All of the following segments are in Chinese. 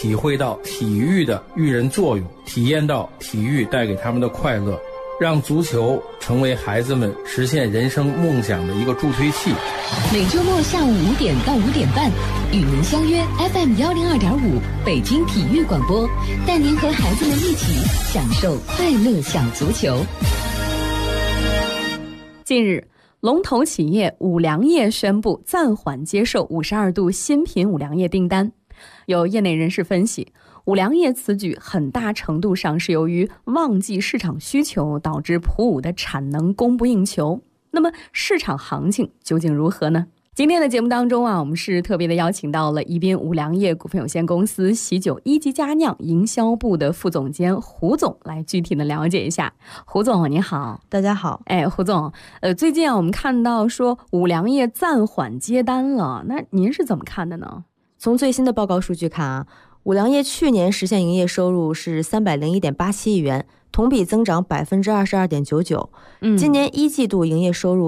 体会到体育的育人作用，体验到体育带给他们的快乐，让足球成为孩子们实现人生梦想的一个助推器。 每周末下午5点到5点半，与您相约 FM102.5北京体育广播，带您和孩子们一起享受快乐小足球。 近日，龙头企业五粮液宣布暂缓接受52度新品五粮液订单。有业内人士分析，五粮液此举很大程度上是由于旺季市场需求导致普五的产能供不应求。那么市场行情究竟如何呢？今天的节目当中我们是特别的邀请到了宜宾五粮液股份有限公司喜酒一级佳酿营销部的副总监胡总来具体的了解一下。胡总你好。 大家好。 胡总，最近我们看到说五粮液暂缓接单了，那您是怎么看的呢？ 从最新的报告数据看五粮液去年实现营业收入是301.87亿元，同比增长22.99%。今年一季度营业收入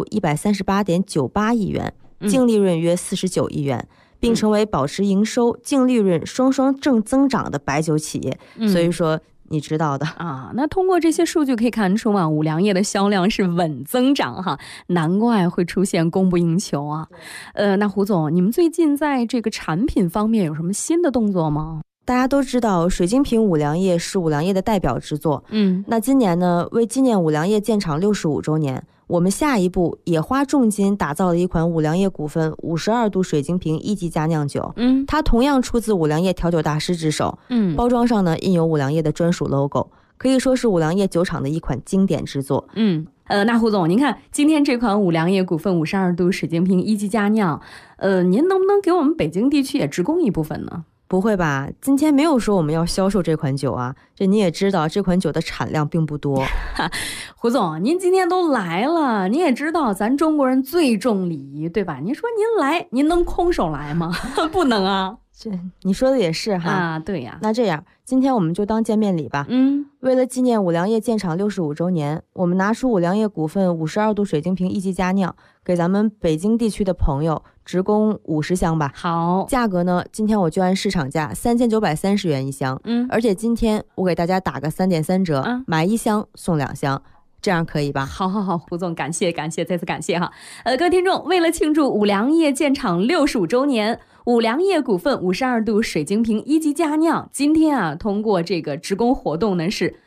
138.98亿元，净利润约49亿元，并成为保持营收、净利润双双正增长的白酒企业。所以说你知道的那通过这些数据可以看出五粮液的销量是稳增长哈，难怪会出现供不应求啊。那胡总，你们最近在这个产品方面有什么新的动作吗？ 大家都知道水晶瓶五粮液是五粮液的代表之作。那今年呢，为纪念五粮液建厂65周年，我们下一步也花重金打造了一款五粮液股份52度水晶瓶一级佳酿酒。它同样出自五粮液调酒大师之手。包装上呢印有五粮液的专属 logo， 可以说是五粮液酒厂的一款经典之作。 那胡总，您看今天这款五粮液股份52度水晶瓶一级佳酿，您能不能给我们北京地区也直供一部分呢？ 不会吧，今天没有说我们要销售这款酒啊，这你也知道这款酒的产量并不多。 胡总，您今天都来了，您也知道咱中国人最重礼仪，对吧？您说您来，您能空手来吗？不能啊。 这你说的也是哈。 对呀。 那这样今天我们就当见面礼吧。为了纪念五粮液建厂65周年，我们拿出五粮液股份52度水晶瓶一级佳酿，给咱们北京地区的朋友直供50箱吧。 好，价格呢，今天我就按市场价3930元一箱。而且今天我给大家打个3.3折，买1箱送2箱。这样可以吧？ 好，胡总，感谢，再次感谢哈。各位听众，为了庆祝五粮液建厂65周年，五粮液股份52度水晶瓶一级佳酿今天通过这个直供活动呢是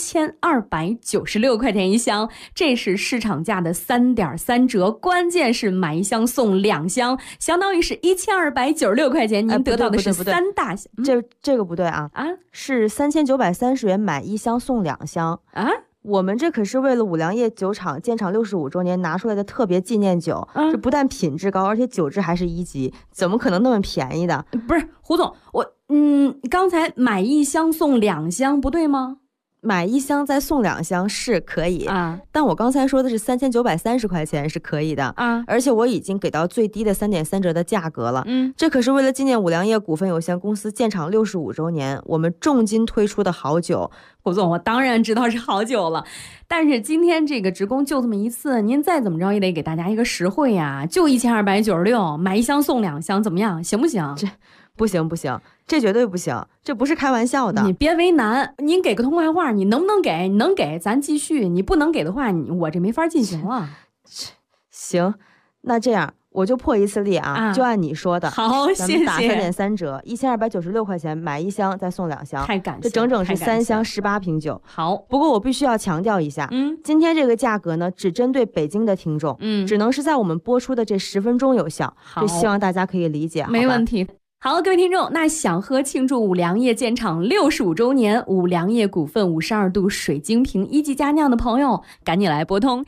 1296块钱一箱，这是市场价的3.3折，关键是买1箱送2箱，相当于是1296块钱，您得到的是3大箱。 这个不对啊，是3930元买1箱送2箱啊。我们这可是为了五粮液酒厂建厂65周年拿出来的特别纪念酒，这不但品质高，而且酒质还是1级，怎么可能那么便宜的？ 不是胡总，刚才买1箱送2箱不对吗？ 买1箱再送2箱是可以但我刚才说的是3930块钱是可以的而且我已经给到最低的3.3折的价格了。这可是为了纪念五粮液股份有限公司建厂65周年，我们重金推出的好酒。 胡总，我当然知道是好酒了，但是今天这个直供就这么一次，您再怎么着也得给大家一个实惠呀，就1296，买1箱送2箱，怎么样？行不行？ 这不行，这绝对不行，这不是开玩笑的。 你别为难，您给个痛快话，你能不能给？你能给咱继续，你不能给的话，我这没法进行了。 行，那这样我就破一次例就按你说的。 好，谢谢。 咱们打3.3折，1296块钱买1箱再送2箱， 太感谢， 这整整是3箱18瓶酒。 好， 不过我必须要强调一下，今天这个价格呢，只针对北京的听众，只能是在我们播出的这10分钟有效，这希望大家可以理解。 没问题。好，各位听众，那想喝庆祝五粮液建厂65周年五粮液股份52度水晶瓶一级佳酿的朋友，赶紧来拨通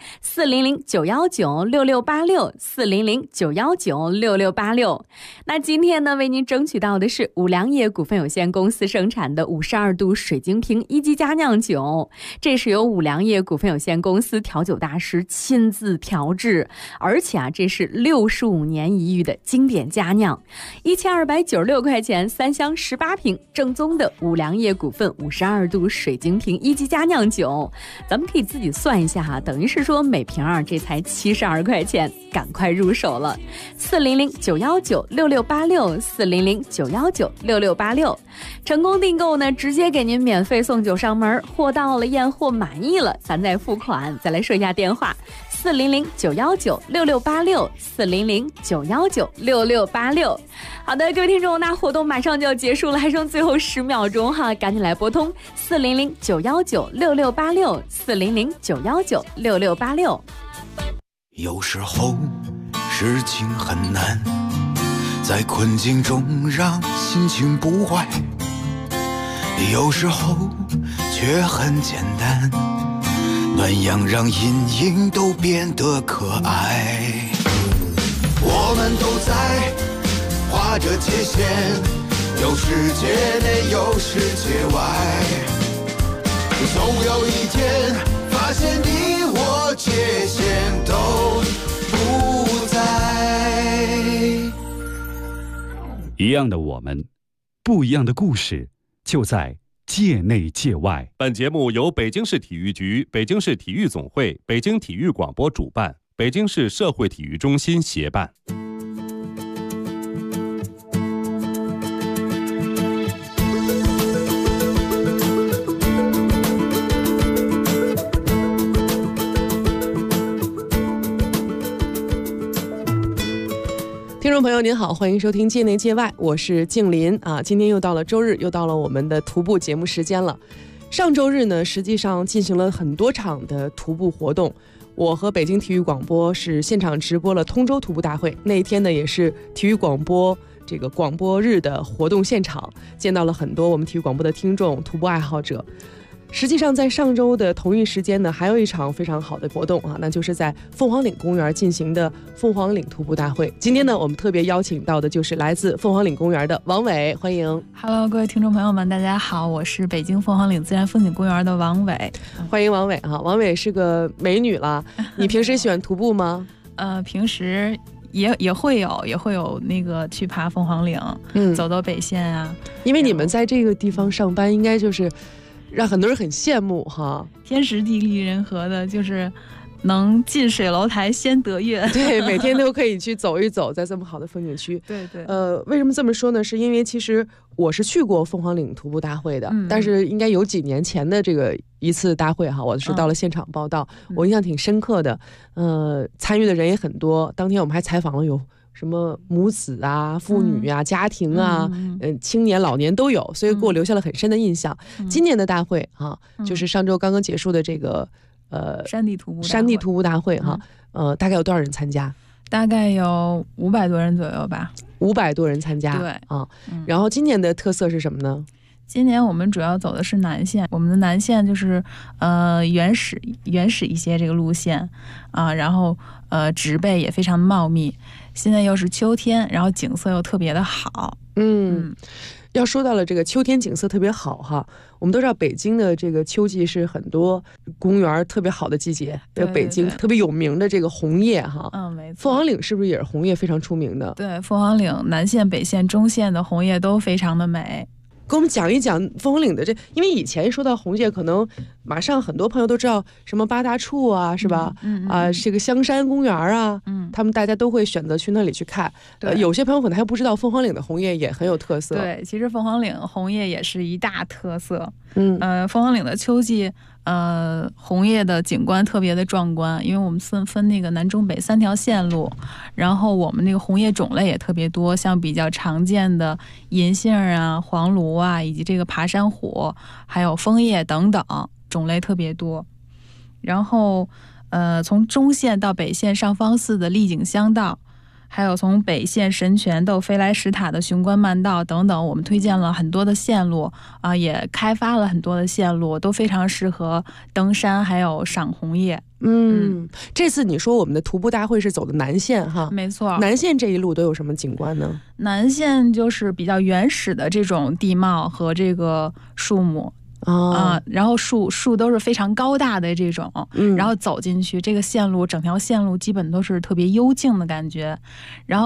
400-919-6686，400-919-6686。那今天呢，为您争取到的是五粮液股份有限公司生产的52度水晶瓶一级佳酿酒，这是由五粮液股份有限公司调酒大师亲自调制，而且这是65年一遇的经典佳酿。1296 ，196块钱，3箱18瓶，正宗的五粮液股份52度水晶瓶1级佳酿酒。咱们可以自己算一下哈，等于是说每瓶这才72块钱，赶快入手了。400-919-6686，400-919-6686，成功订购呢，直接给您免费送酒上门，货到了验货满意了，咱再付款。再来说一下电话：400-919-6686，400-919-6686。好的，各位听众，那活动马上就要结束了，还剩最后10秒钟哈，赶紧来拨通400-919-6686，400-919-6686。 有时候事情很难，在困境中让心情不坏，有时候却很简单，暖阳让阴影都变得可爱。我们都在画着界限，有世界内有世界外，总有一天发现你我界限都不在。 一样的我们，不一样的故事，就在界内界外。 本节目由北京市体育局、北京市体育总会、北京体育广播主办，北京市社会体育中心协办。 听众朋友您好，欢迎收听界内界外，我是静林啊。今天又到了周日，又到了我们的徒步节目时间了。上周日呢，实际上进行了很多场的徒步活动，我和北京体育广播是现场直播了通州徒步大会，那一天呢也是体育广播这个广播日的活动现场，见到了很多我们体育广播的听众、徒步爱好者。实际上在上周的同一时间呢，还有一场非常好的活动啊，那就是在凤凰岭公园进行的凤凰岭徒步大会。今天呢，我们特别邀请到的就是来自凤凰岭公园的王伟，欢迎。 Hello， 各位听众朋友们，大家好，我是北京凤凰岭自然风景公园的王伟。 欢迎王伟啊，王伟是个美女了。你平时喜欢徒步吗？ 平时也会有那个去爬凤凰岭，走到北线啊。 因为你们在这个地方上班，应该就是让很多人很羡慕哈， 天时地利人和的，就是能近水楼台先得月。 对，每天都可以去走一走，在这么好的风景区。 对对。 为什么这么说呢？是因为其实我是去过凤凰岭徒步大会的，但是应该有几年前的这个一次大会哈，我是到了现场报道，我印象挺深刻的。参与的人也很多，当天我们还采访了有什么母子啊、妇女啊、家庭啊、青年、老年都有，所以给我留下了很深的印象。今年的大会啊，就是上周刚刚结束的这个山地徒步大会哈，大概有多少人参加？ 大概有500多人左右吧。 500多人参加， 对啊。然后今年的特色是什么呢？ 今年我们主要走的是南线，我们的南线就是原始一些这个路线啊，然后植被也非常茂密。现在又是秋天，然后景色又特别的好。 要说到了这个秋天景色特别好哈，我们都知道北京的这个秋季是很多公园特别好的季节，对，北京特别有名的这个红叶哈。 没错。 凤凰岭是不是也是红叶非常出名的？ 对，凤凰岭南线、北线、中线的红叶都非常的美。 给我们讲一讲凤凰岭的因为以前说到红叶，可能马上很多朋友都知道什么八大处啊，是吧？这个香山公园啊，他们大家都会选择去那里去看。有些朋友可能还不知道凤凰岭的红叶也很有特色。 对，其实凤凰岭红叶也是一大特色。凤凰岭的秋季，红叶的景观特别的壮观，因为我们分那个南中北3条线路，然后我们那个红叶种类也特别多，像比较常见的银杏啊、黄芦啊，以及这个爬山虎，还有枫叶等等，种类特别多。然后从中线到北线上方寺的丽景香道，还有从北线神泉到飞来石塔的雄关漫道等等，我们推荐了很多的线路啊，也开发了很多的线路，都非常适合登山还有赏红叶。 这次你说我们的徒步大会是走的南线哈？ 没错。 南线这一路都有什么景观呢？ 南线就是比较原始的这种地貌和这个树木。然后树都是非常高大的这种，然后走进去这个线路，整条线路基本都是特别幽静的感觉，然后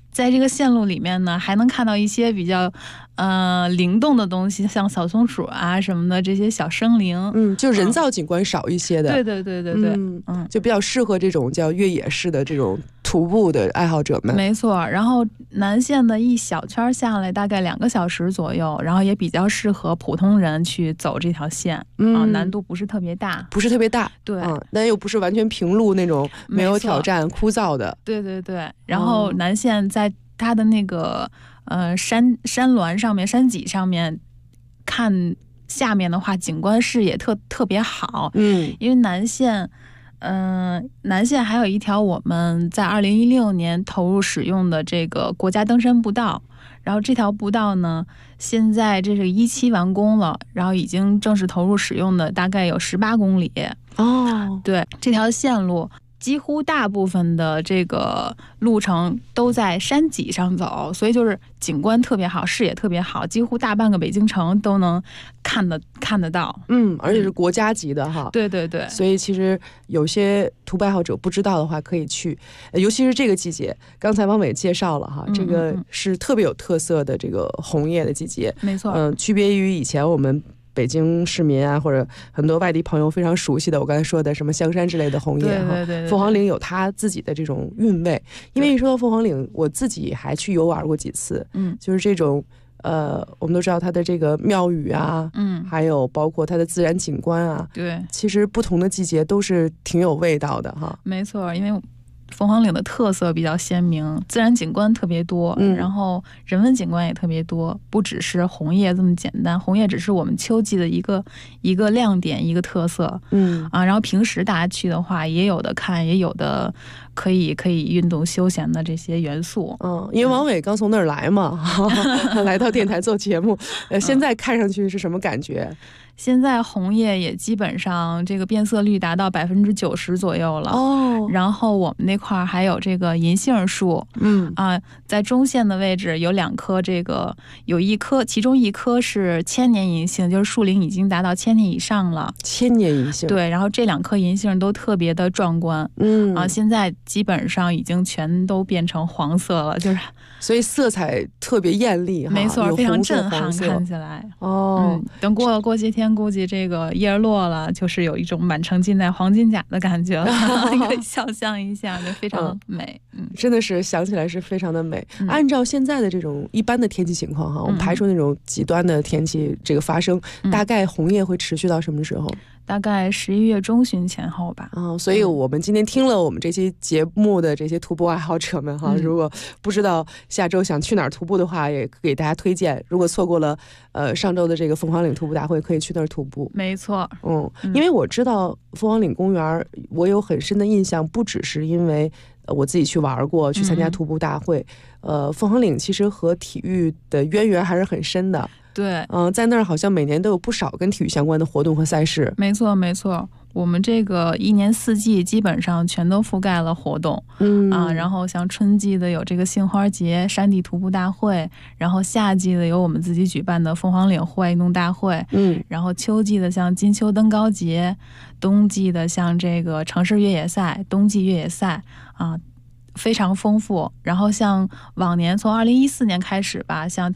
在这个线路里面呢，还能看到一些比较灵动的东西，像小松鼠啊什么的这些小生灵。 就人造景观少一些的。 对， 就比较适合这种叫越野式的这种徒步的爱好者们。 没错，然后南线的一小圈下来大概2个小时左右，然后也比较适合普通人去走这条线，难度不是特别大，对， 但又不是完全平路那种没有挑战枯燥的。 对，然后南线在它的那个山峦上面、山脊上面看下面的话，景观视野特别好。因为南线还有一条我们在2016年投入使用的这个国家登山步道，然后这条步道呢，现在这是17完工了，然后已经正式投入使用的大概有18公里。对，这条线路几乎大部分的这个路程都在山脊上走，所以就是景观特别好，视野特别好，几乎大半个北京城都能看得到。 而且是国家级的哈。 对， 所以其实有些徒步爱好者不知道的话可以去，尤其是这个季节，刚才汪伟介绍了哈，这个是特别有特色的这个红叶的季节。 没错。 区别于以前我们北京市民啊，或者很多外地朋友非常熟悉的我刚才说的什么香山之类的红叶， 对， 凤凰岭有它自己的这种韵味。因为一说到凤凰岭，我自己还去游玩过几次，就是这种我们都知道它的这个庙宇啊，还有包括它的自然景观啊， 对， 其实不同的季节都是挺有味道的哈。 没错，因为凤凰岭的特色比较鲜明，自然景观特别多，然后人文景观也特别多，不只是红叶这么简单，红叶只是我们秋季的一个亮点，一个特色。然后平时大家去的话，也有的看，也有的可以运动休闲的这些元素。 因为王伟刚从那儿来嘛，来到电台做节目，现在看上去是什么感觉？ 现在红叶也基本上这个变色率达到90%左右了。然后我们那块儿还有这个银杏树，在中线的位置有2棵，这个有一棵，其中一棵是千年银杏，就是树龄已经达到1000年以上了。 1000年银杏。 对，然后这2棵银杏都特别的壮观。现在基本上已经全都变成黄色了，就是。 所以色彩特别艳丽哈， 没错，非常震撼，看起来。等过些天，估计这个叶落了，就是有一种满城尽带黄金甲的感觉了，可以想象一下，就非常美。 真的是想起来是非常的美。按照现在的这种一般的天气情况哈，我们排除那种极端的天气这个发生，大概红叶会持续到什么时候？ 大概11月中旬前后吧。 所以我们今天听了我们这期节目的这些徒步爱好者们哈，如果不知道下周想去哪儿徒步的话，也给大家推荐。如果错过了上周的这个凤凰岭徒步大会，可以去那儿徒步。 没错。 因为我知道凤凰岭公园，我有很深的印象，不只是因为我自己去玩过，去参加徒步大会。凤凰岭其实和体育的渊源还是很深的。 对， 在那儿好像每年都有不少跟体育相关的活动和赛事。 没错，我们这个1年4季基本上全都覆盖了活动。然后像春季的有这个杏花节、山地徒步大会，然后夏季的有我们自己举办的凤凰岭户外运动大会。然后秋季的像金秋登高节，冬季的像这个城市越野赛、冬季越野赛非常丰富。然后像往年从2014年开始吧，像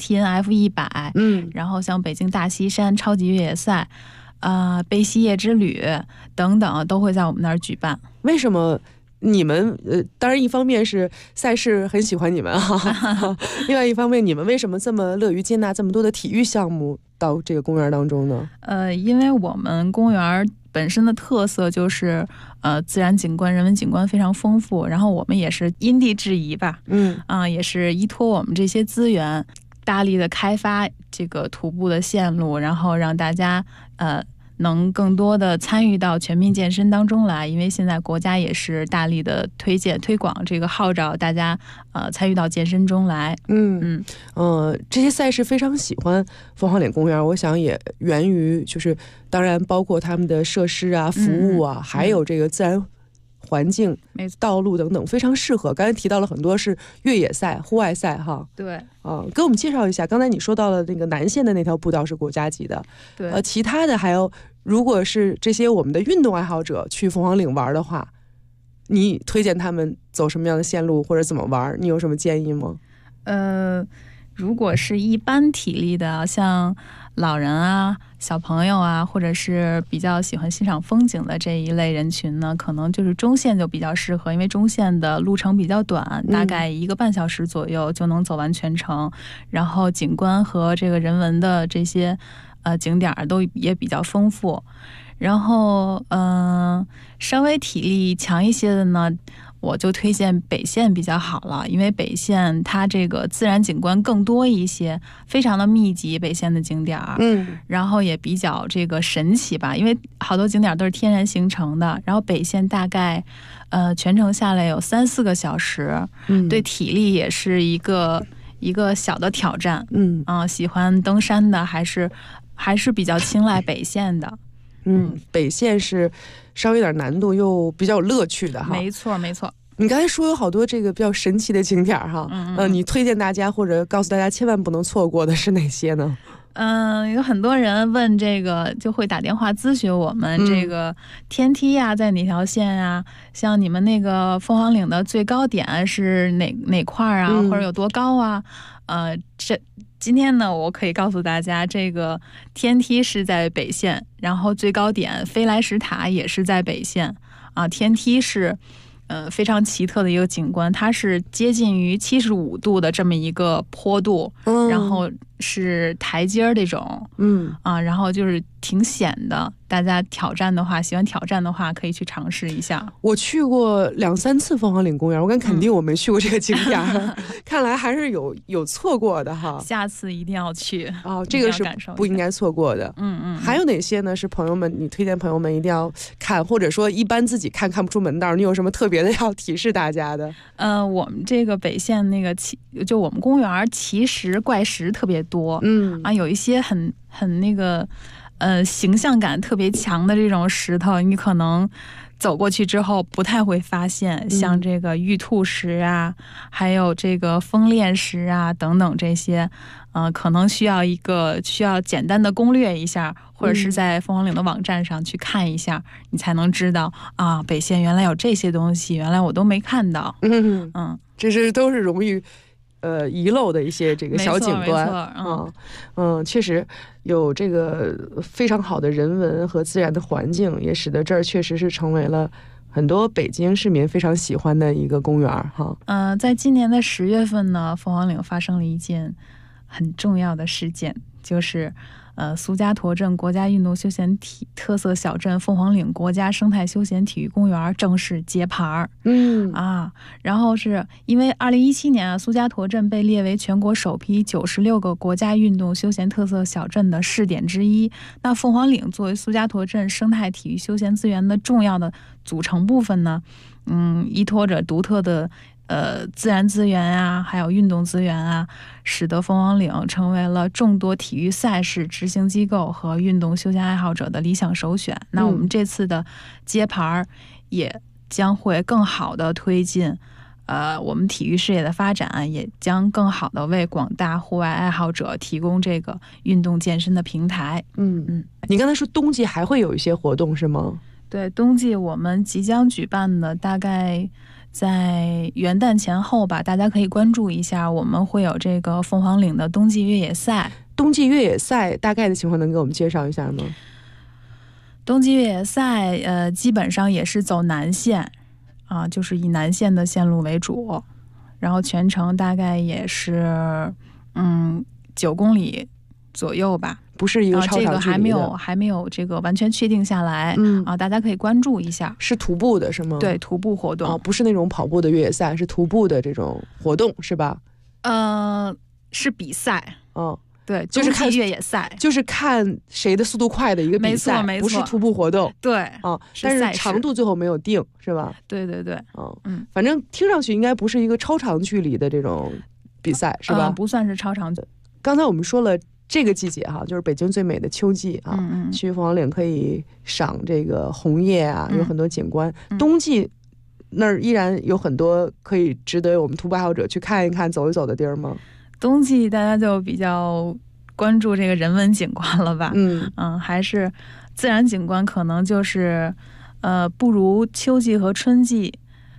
TNF100，然后像北京大西山超级越野赛，悲西夜之旅等等，都会在我们那儿举办。 为什么你们当然一方面是赛事很喜欢你们另外一方面你们为什么这么乐于接纳这么多的体育项目到这个公园当中呢？ 因为我们公园本身的特色就是自然景观、人文景观非常丰富，然后我们也是因地制宜吧，也是依托我们这些资源，大力的开发这个徒步的线路，然后让大家能更多的参与到全民健身当中来。因为现在国家也是大力的推广这个号召，大家参与到健身中来。 这些赛事非常喜欢凤凰岭公园，我想也源于就是当然包括他们的设施啊、服务啊，还有这个自然环境、道路等等非常适合。刚才提到了很多是越野赛、户外赛哈。 对。 给我们介绍一下，刚才你说到了那个南线的那条步道是国家级的。 对。 其他的还有，如果是这些我们的运动爱好者去凤凰岭玩的话， 你推荐他们走什么样的线路或者怎么玩，你有什么建议吗？ 如果是一般体力的，像老人啊、小朋友啊，或者是比较喜欢欣赏风景的这一类人群呢，可能就是中线就比较适合，因为中线的路程比较短，大概1个半小时左右就能走完全程，然后景观和这个人文的这些景点都也比较丰富。然后稍微体力强一些的呢，我就推荐北线比较好了，因为北线它这个自然景观更多一些，非常的密集，北线的景点，然后也比较这个神奇吧，因为好多景点都是天然形成的，然后北线大概全程下来有3-4个小时，对体力也是一个小的挑战，喜欢登山的还是比较青睐北线的。 北线是稍微有点难度又比较有乐趣的哈。 没错没错。 你刚才说有好多这个比较神奇的景点哈，你推荐大家或者告诉大家千万不能错过的是哪些呢？ 有很多人问这个，就会打电话咨询我们这个天梯呀，在哪条线啊？像你们那个凤凰岭的最高点是哪块啊？或者有多高啊？今天呢，我可以告诉大家，这个天梯是在北线，然后最高点飞来石塔也是在北线啊。天梯是非常奇特的一个景观，它是接近于75度的这么一个坡度，然后是台阶这种，然后就是挺险的。大家喜欢挑战的话，可以去尝试一下。我去过2-3次凤凰岭公园，我敢肯定我没去过这个景点，看来还是有错过的哈。下次一定要去这个是不应该错过的。还有哪些呢？是朋友们你推荐朋友们一定要看，或者说一般自己看不出门道，你有什么特别的要提示大家的？我们这个北线那个就我们公园奇石怪石特别多，有一些很那个形象感特别强的这种石头，你可能走过去之后不太会发现，像这个玉兔石啊，还有这个风链石啊等等这些，可能需要简单的攻略一下，或者是在凤凰岭的网站上去看一下，你才能知道啊，北线原来有这些东西，原来我都没看到。这都是容易遗漏的一些这个小景观。确实有这个非常好的人文和自然的环境，也使得这儿确实是成为了很多北京市民非常喜欢的一个公园哈。在今年的10月份呢，凤凰岭发生了一件很重要的事件，就是苏家沱镇国家运动休闲特色小镇凤凰岭国家生态休闲体育公园正式揭牌。然后是因为2017年苏家沱镇被列为全国首批96个国家运动休闲特色小镇的试点之一。那凤凰岭作为苏家沱镇生态体育休闲资源的重要的组成部分呢，依托着独特的自然资源啊，还有运动资源啊，使得凤凰岭成为了众多体育赛事执行机构和运动休闲爱好者的理想首选。那我们这次的揭牌也将会更好的推进我们体育事业的发展，也将更好的为广大户外爱好者提供这个运动健身的平台。你刚才说冬季还会有一些活动是吗？对，冬季我们即将举办的大概在元旦前后吧，大家可以关注一下，我们会有这个凤凰岭的冬季越野赛。冬季越野赛大概的情况能给我们介绍一下吗？冬季越野赛基本上也是走南线就是以南线的线路为主，然后全程大概也是9公里左右吧，不是一个超长距离的。这个还没有这个完全确定下来大家可以关注一下。是徒步的是吗？对，徒步活动不是那种跑步的越野赛，是徒步的这种活动是吧？是比赛。对，就是看越野赛，就是看谁的速度快的一个比赛，没错，不是徒步活动。对，但是长度最后没有定，是吧？对对对，反正听上去应该不是一个超长距离的这种比赛，是吧？不算是超长。刚才我们说了，这个季节就是北京最美的秋季去凤凰岭可以赏这个红叶有很多景观。冬季那儿依然有很多可以值得我们徒步爱好者去看一看、走一走的地儿吗？冬季大家就比较关注这个人文景观了吧？还是自然景观可能就是不如秋季和春季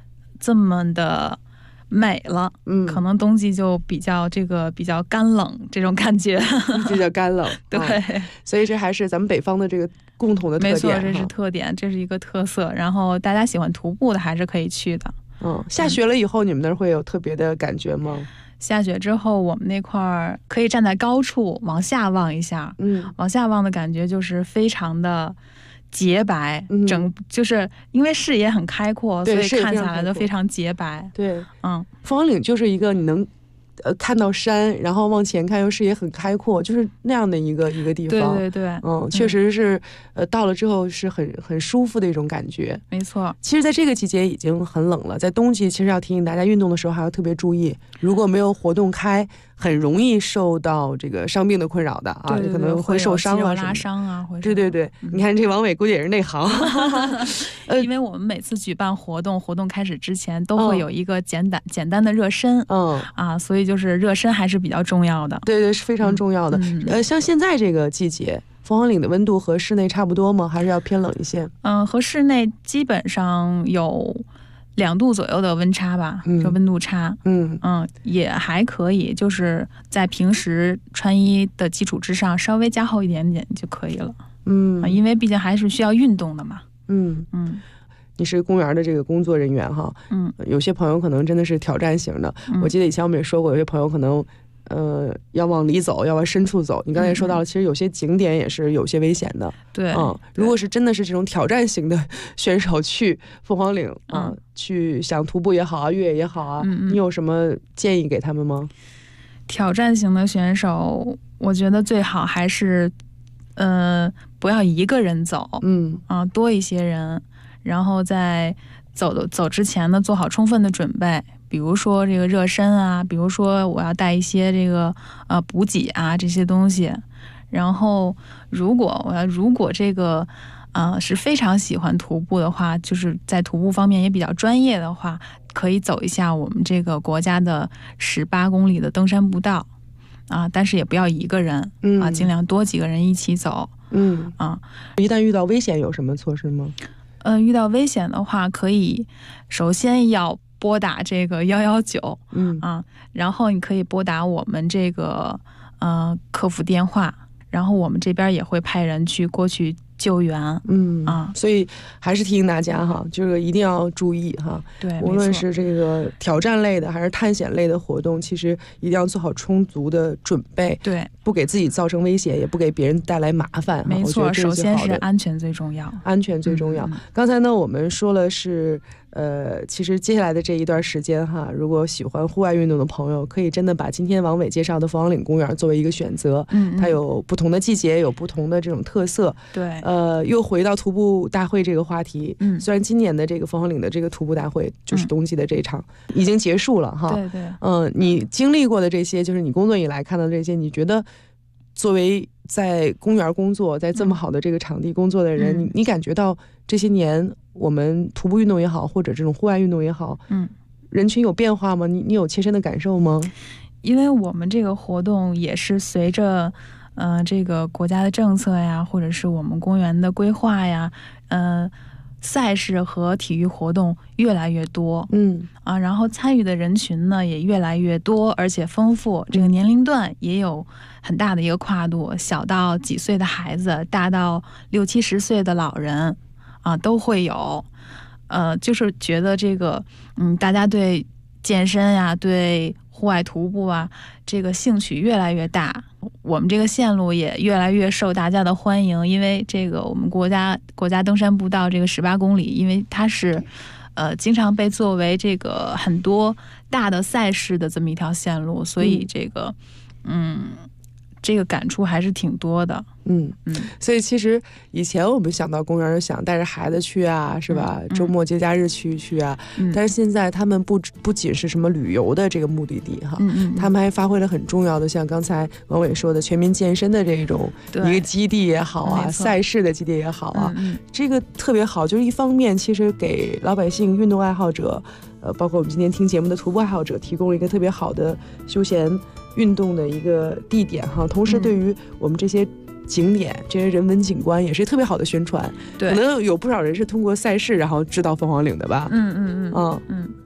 这么的美了，可能冬季就比较干冷这种感觉， 比较干冷。 对， 所以这还是咱们北方的这个共同的特点。 没错，这是特点，这是一个特色。然后大家喜欢徒步的还是可以去的。 下雪了以后，你们那儿会有特别的感觉吗？ 下雪之后，我们那块儿可以站在高处往下望一下，往下望的感觉就是非常的洁白，就是因为视野很开阔，所以看起来都非常洁白。 对，凤凰岭就是一个你能看到山，然后往前看又视野很开阔，就是那样的一个地方。 对对对， 确实是到了之后是很舒服的一种感觉。 没错， 其实在这个季节已经很冷了，在冬季其实要提醒大家，运动的时候还要特别注意，如果没有活动开，很容易受到这个伤病的困扰的啊，可能会受伤啊， 拉伤啊， 对对对，你看这王伟估计也是内行， 因为我们每次举办活动开始之前都会有一个简单的热身，所以就是热身还是比较重要的。 对对，是非常重要的。像现在这个季节，凤凰岭的温度和室内差不多吗？还是要偏冷一些？ 和室内基本上有2度左右的温差吧，就温度差，也还可以，就是在平时穿衣的基础之上稍微加厚一点点就可以了，因为毕竟还是需要运动的嘛。 你是公园的这个工作人员哈，有些朋友可能真的是挑战型的，我记得以前我们也说过，有些朋友可能要往里走，要往深处走。你刚才也说到了，其实有些景点也是有些危险的。 对， 如果是真的是这种挑战型的选手去凤凰岭去想徒步也好啊，越野也好啊，你有什么建议给他们吗？ 挑战型的选手，我觉得最好还是不要一个人走，多一些人，然后在走之前呢，做好充分的准备。比如说这个热身啊，比如说我要带一些这个补给啊这些东西，然后如果这个是非常喜欢徒步的话，就是在徒步方面也比较专业的话，可以走一下我们这个国家的18公里的登山步道但是也不要一个人尽量多几个人一起走。 一旦遇到危险有什么措施吗？ 遇到危险的话，可以首先要拨打这个119，然后你可以拨打我们这个客服电话，然后我们这边也会派人过去救援。 所以还是提醒大家哈，这个一定要注意哈。 对， 无论是这个挑战类的还是探险类的活动，其实一定要做好充足的准备。 对， 不给自己造成危险，也不给别人带来麻烦。 没错，首先是安全最重要。 安全最重要。刚才呢，我们说了是。其实接下来的这一段时间哈，如果喜欢户外运动的朋友，可以真的把今天王伟介绍的凤凰岭公园作为一个选择。它有不同的季节，有不同的这种特色。 对， 又回到徒步大会这个话题。虽然今年的这个凤凰岭的这个徒步大会就是冬季的这一场已经结束了哈。 对对。 你经历过的这些，就是你工作以来看到的这些，你觉得作为在公园工作，在这么好的这个场地工作的人，你感觉到这些年我们徒步运动也好，或者这种户外运动也好，人群有变化吗？你有切身的感受吗？ 因为我们这个活动也是随着这个国家的政策呀，或者是我们公园的规划呀，赛事和体育活动越来越多，然后参与的人群呢也越来越多，而且丰富，这个年龄段也有很大的一个跨度，小到几岁的孩子，大到60、70岁的老人都会有。就是觉得这个大家对健身呀，对户外徒步啊，这个兴趣越来越大，我们这个线路也越来越受大家的欢迎。因为这个我们国家登山步道这个18公里，因为它是经常被作为这个很多大的赛事的这么一条线路，所以这个这个感触还是挺多的。 所以其实以前我们想到公园就想带着孩子去啊，是吧？周末节假日去啊。但是现在他们不仅是什么旅游的这个目的地哈，他们还发挥了很重要的，像刚才王伟说的全民健身的这种一个基地也好啊，赛事的基地也好啊，这个特别好。就是一方面其实给老百姓运动爱好者，包括我们今天听节目的徒步爱好者，提供了一个特别好的休闲运动的一个地点哈。同时对于我们这些景点，这些人文景观也是特别好的宣传。 对， 可能有不少人是通过赛事然后知道凤凰岭的吧。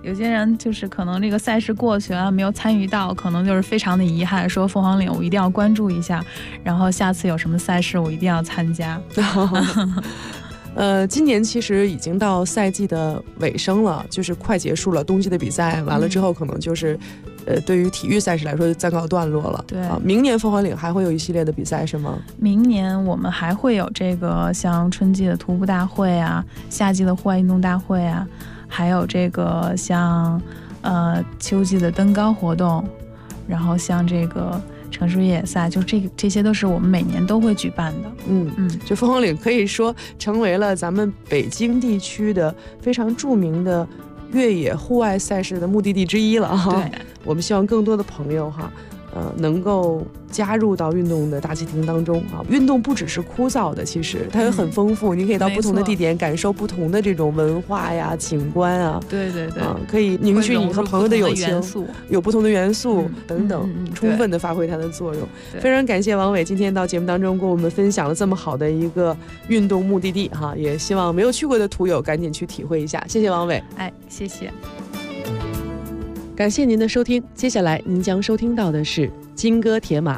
有些人就是可能这个赛事过去了没有参与到，可能就是非常的遗憾，说凤凰岭我一定要关注一下，然后下次有什么赛事我一定要参加。 今年其实已经到赛季的尾声了，就是快结束了，冬季的比赛完了之后，可能就是对于体育赛事来说就暂告段落了。 对明年凤凰岭还会有一系列的比赛是吗？ 明年我们还会有这个像春季的徒步大会啊，夏季的户外运动大会啊，还有这个像秋季的登高活动，然后像这个城市越野赛，就这些都是我们每年都会举办的。 就凤凰岭可以说成为了咱们北京地区的非常著名的越野户外赛事的目的地之一了哈。 对， 我们希望更多的朋友哈，能够加入到运动的大家庭当中啊。运动不只是枯燥的，其实它也很丰富，你可以到不同的地点感受不同的这种文化呀、景观啊。 对， 可以凝聚你和朋友的友情，有不同的元素等等，充分的发挥它的作用。非常感谢王伟今天到节目当中跟我们分享了这么好的一个运动目的地哈，也希望没有去过的途友赶紧去体会一下。谢谢王伟。 谢谢。 感谢您的收听，接下来您将收听到的是金戈铁马。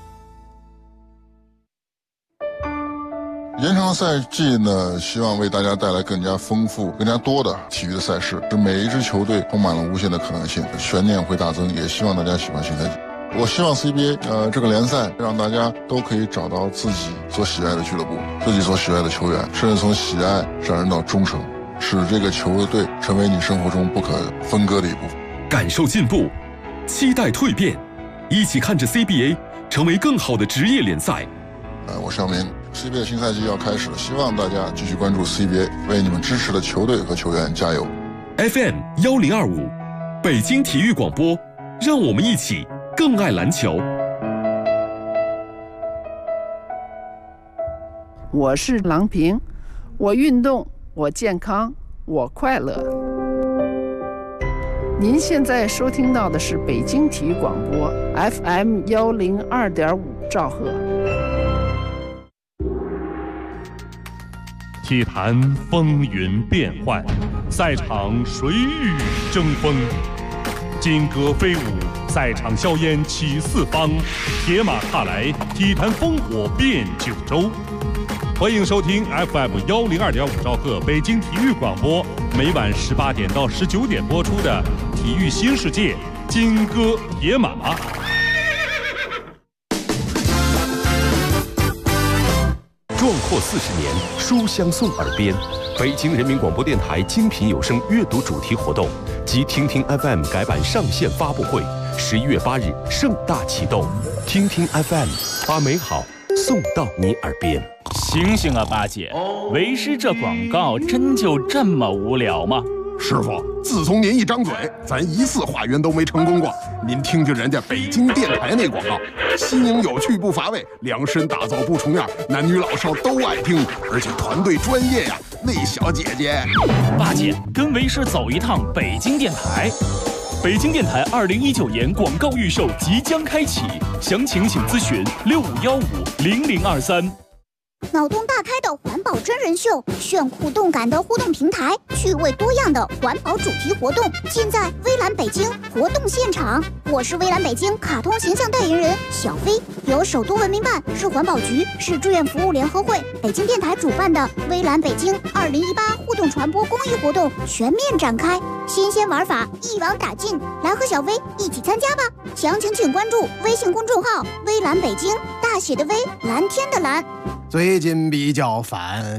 延长赛季呢，希望为大家带来更加丰富、更加多的体育的赛事，使每一支球队充满了无限的可能性，悬念会大增。也希望大家喜欢新赛季。我希望 CBA 这个联赛让大家都可以找到自己所喜爱的俱乐部，自己所喜爱的球员，甚至从喜爱上升到忠诚，使这个球队成为你生活中不可分割的一部分。 感受进步，期待蜕变，一起看着 CBA 成为更好的职业联赛。 我是肖明， CBA 的新赛季要开始了，希望大家继续关注 CBA， 为你们支持的球队和球员加油。 FM 1025，北京体育广播，让我们一起更爱篮球。 我是郎平，我运动，我健康，我快乐。您现在收听到的是北京体育广播 FM 102.5兆赫。 体坛风云变幻，赛场谁与争锋？金戈飞舞，赛场硝烟起四方，铁马踏来，体坛烽火遍九州。欢迎收听 FM 102.5兆赫北京体育广播，每晚18点到19点播出的《体育新世界》金戈铁马。 壮阔40年，书香送耳边。北京人民广播电台精品有声阅读主题活动及听听 FM 改版上线发布会，11月8日盛大启动。听听 FM， 把美好送到你耳边。 醒醒啊，八姐！为师这广告真就这么无聊吗？ 师傅，自从您一张嘴，咱一次化缘都没成功过。您听听人家北京电台那广告，新颖有趣不乏味，量身打造不重样，男女老少都爱听，而且团队专业呀。那小姐姐， 八姐跟为师走一趟北京电台。北京电台2019年广告预售即将开启，详情请咨询65150023。 脑洞大开的环保真人秀，炫酷动感的互动平台，趣味多样的环保主题活动，尽在微蓝北京活动现场。我是微蓝北京卡通形象代言人小飞，由首都文明办、市环保局、市志愿服务联合会、北京电台主办的微蓝北京2018互动传播公益活动全面展开，新鲜玩法一网打尽，来和小飞一起参加吧！详情请关注微信公众号“微蓝北京”，大写的微，蓝天的蓝。 最近比较烦，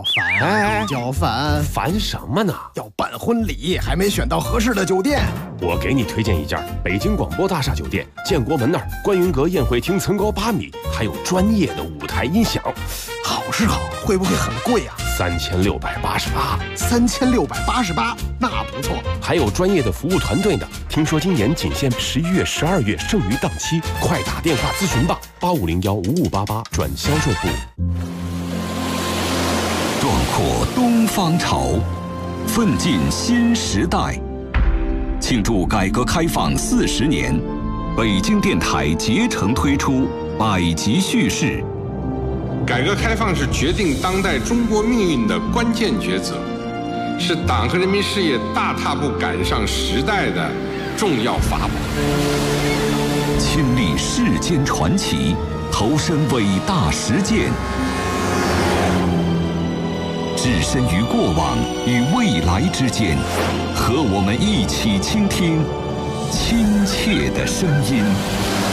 烦什么呢？ 要办婚礼，还没选到合适的酒店。 我给你推荐一家北京广播大厦酒店，建国门那儿，观云阁宴会厅层高8米，还有专业的舞台音响。 好是好，会不会很贵啊 ？3688。 3688，那不错。 还有专业的服务团队呢。听说今年仅限11月、12月剩余档期，快打电话咨询吧，85015588转销售部。 壮阔东方潮，奋进新时代。庆祝改革开放40年，北京电台竭诚推出百集叙事。 改革开放是决定当代中国命运的关键抉择， 是党和人民事业大踏步赶上时代的重要法宝。 亲历世间传奇，投身伟大实践，置身于过往与未来之间，和我们一起倾听亲切的声音。